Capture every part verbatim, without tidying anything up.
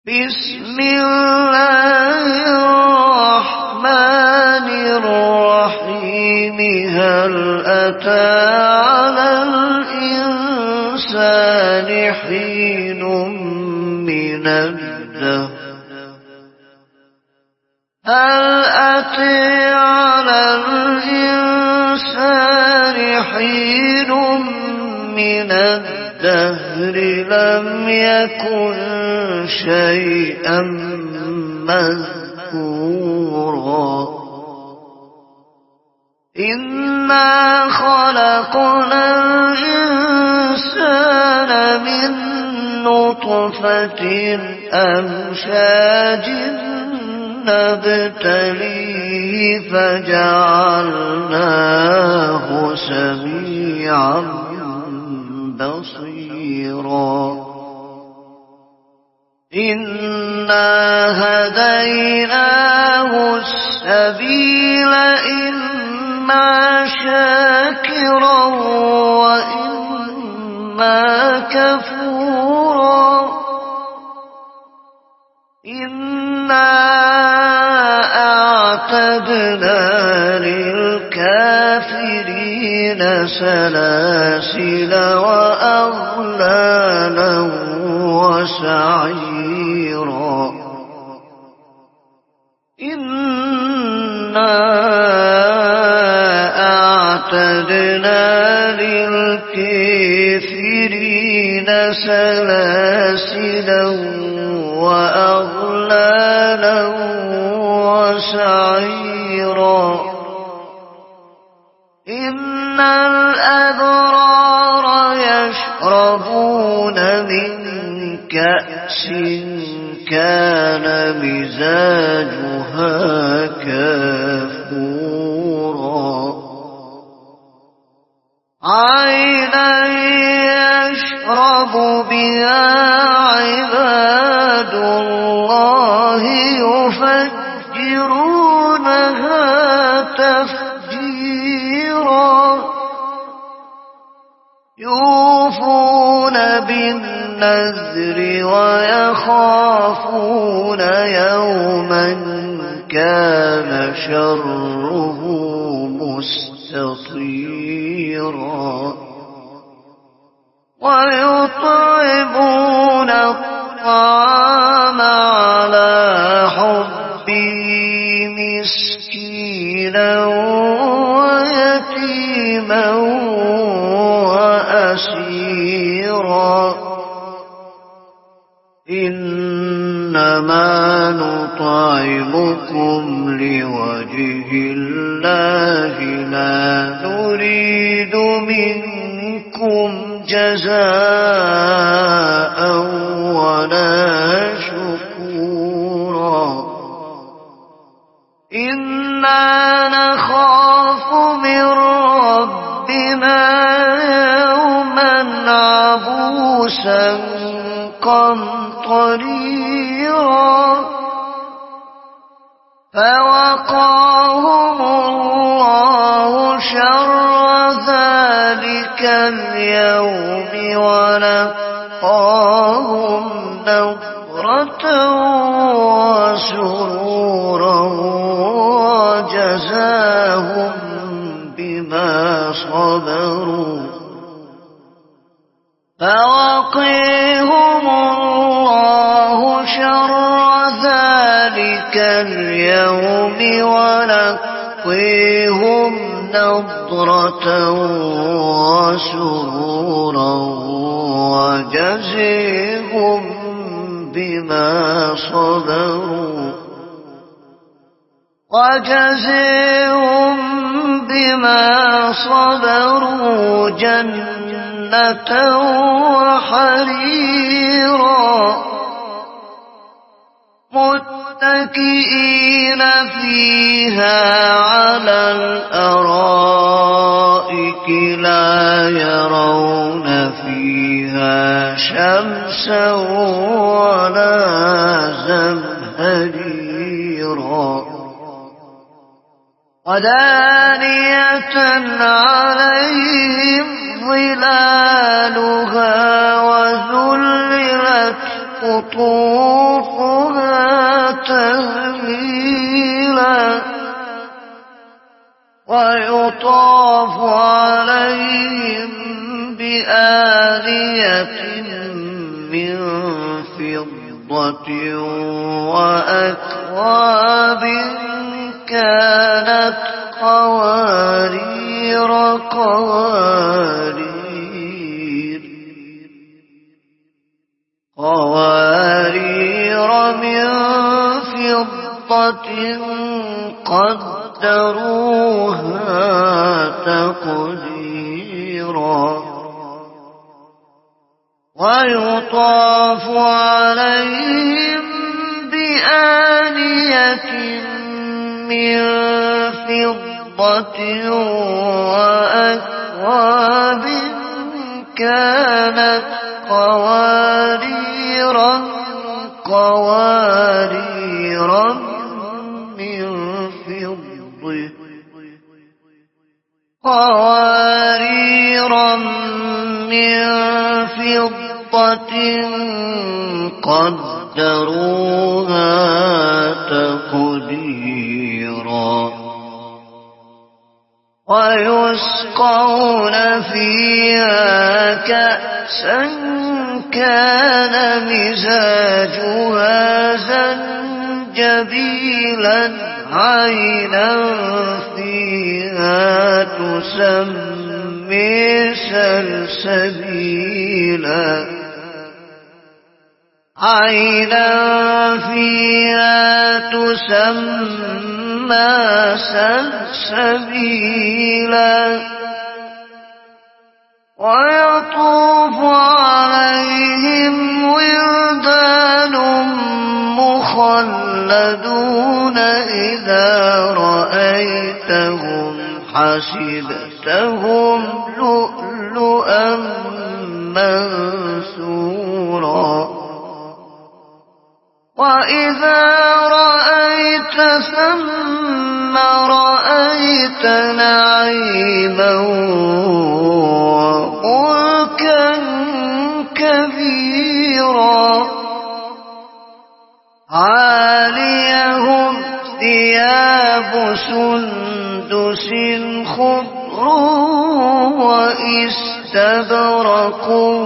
بسم الله الرحمن الرحيم هل أتى على الإنسان حين من الدهر هل أتى على الإنسان حين من الدهر لم يكن شيئا مذكورا إنا خلقنا الإنسان من نطفة أمشاج نبتليه فجعلناه سميعا بصيرا إنا هديناه السبيل إما شاكرا وإما كفورا إنا أعتدنا للكافرين سلاسل وأغلالا وسعيرا إنا أعتدنا للكافرين سلاسل وأغلالا وسعيرا إن الأبرار يشربون من كأس كان مزاجها كافورا عينا يشرب بها عباد الله يفجرونها تفجيرا يوفون بالنذر ويخافون يوما كان شره مستطيرا ويطعمون الطعام على حبه مسكينا ويتيما وأسيرا إنما نطعمكم لوجه الله لا نريد منكم جزاء ولا شكورا إنا نخاف من ربنا يوما عبوسا قمطريرا فوقاهم الله شر ذلك اليوم ولقاهم نضرة وسرورا وجزاهم بما صبروا فوقيهم الله شر ذلك اليوم ولقيهم نضرة وسرورا وجزيهم بما صبروا وجزيهم بما صبروا جنة وحريرا متكئين فيها على الأرائك لا يرون فيها شمسا ولا زمهريرا ودانية عليهم ظلالها وذللت قطوفها فضة وأكواب كانت قوارير قوارير قوارير من فضة قدروها تقديرا ويطاف عليهم بآنية من فضة وأكواب كانت قوارير قوارير من فضة قوارير من فضة قدروها تقديرا ويسقون فيها كأسا كان مزاجها زنجبيلا عينا فيها تسمى سلسبيلا عينا فيها تسمى سلسبيلا ويطوف عليهم ولدان مخلدون إذا رأيتهم حسبتهم لؤلؤا منثورا وإذا رأيت ثم رأيت نعيما وملكا كبيرا عاليهم ثياب سندس خضر واستبرق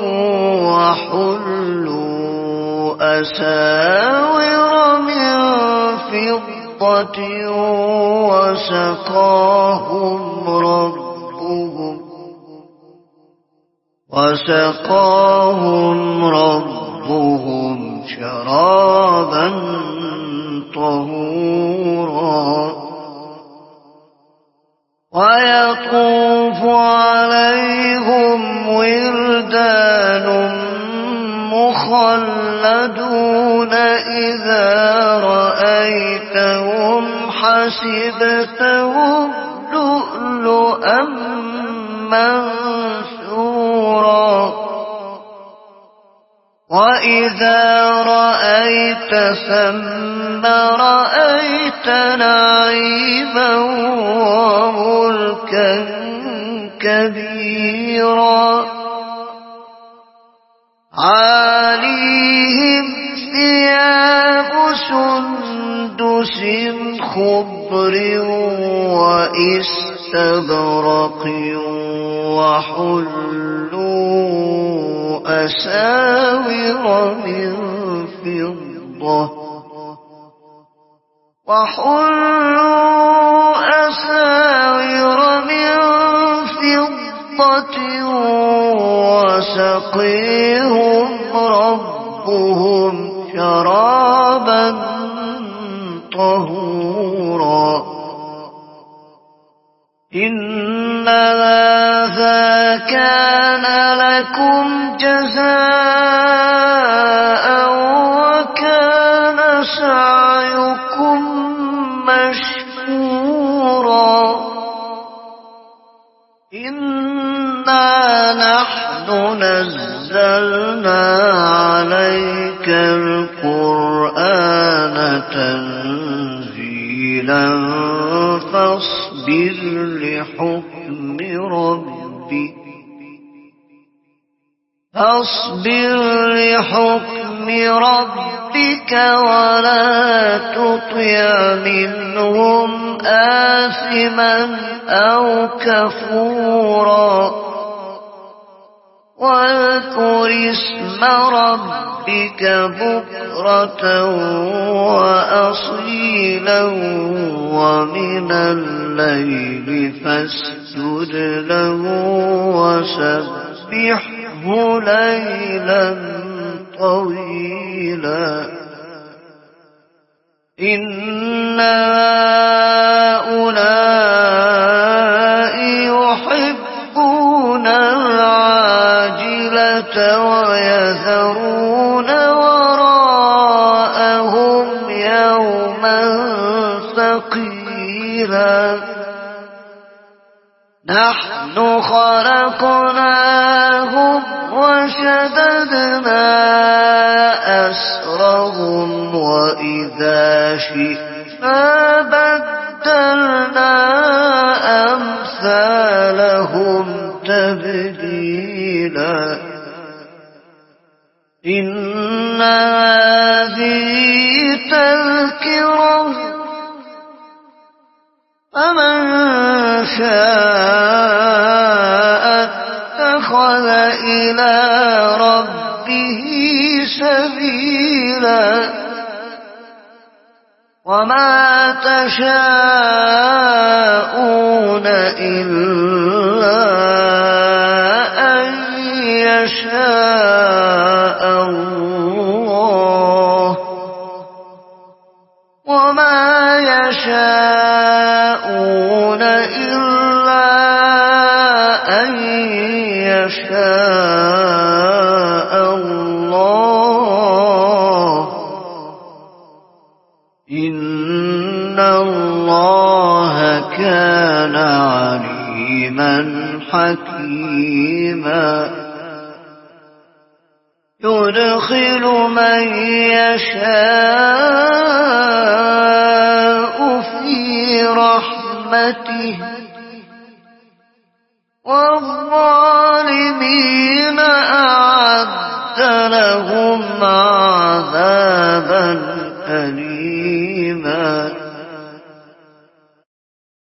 وحلوا أساور من فضة وسقاهم ربهم وسقاهم ربهم شرابا طهورا ويطوف عليهم ولدان مخلدون إذا رأيتهم حسبتهم لؤلؤا منثورا وإذا رأيت ثم رأيت نعيما وملكا كبيرا عاليهم ثياب سندس خضر واستبرق وحلوا أساور من فضة وحلوا أساور من فضة وسقيهم ربهم شرابا طهورا إن هذا كان لكم جزاء وكان سعيكم مشكورا إنا نحن نزلنا عليك القرآن تنزيلا فاصبر لحكم ربك فاصبر لحكم ربك ولا تطع منهم آثما أو كفورا واذكر اسم ربك بكرة وأصيلا ومن الليل فاسجد له وسبحه ليلا طويلا إن هؤلاء يحبون العاجلة ويذرون وراءهم يوما ثقيلا نحن خلقناهم وشددنا أسرهم وإذا شئنا بدلنا أمثالهم تبديلا إن هذه تذكرة فمن شاء اتخذ إلى ربه سبيلا وما تشاءون إلا أن يشاء الله وما يشاءون إلا أن يشاء الله إن الله كان عليما حكيما يدخل من يشاء في رحمته والظالمين أعد لهم عذابا أليما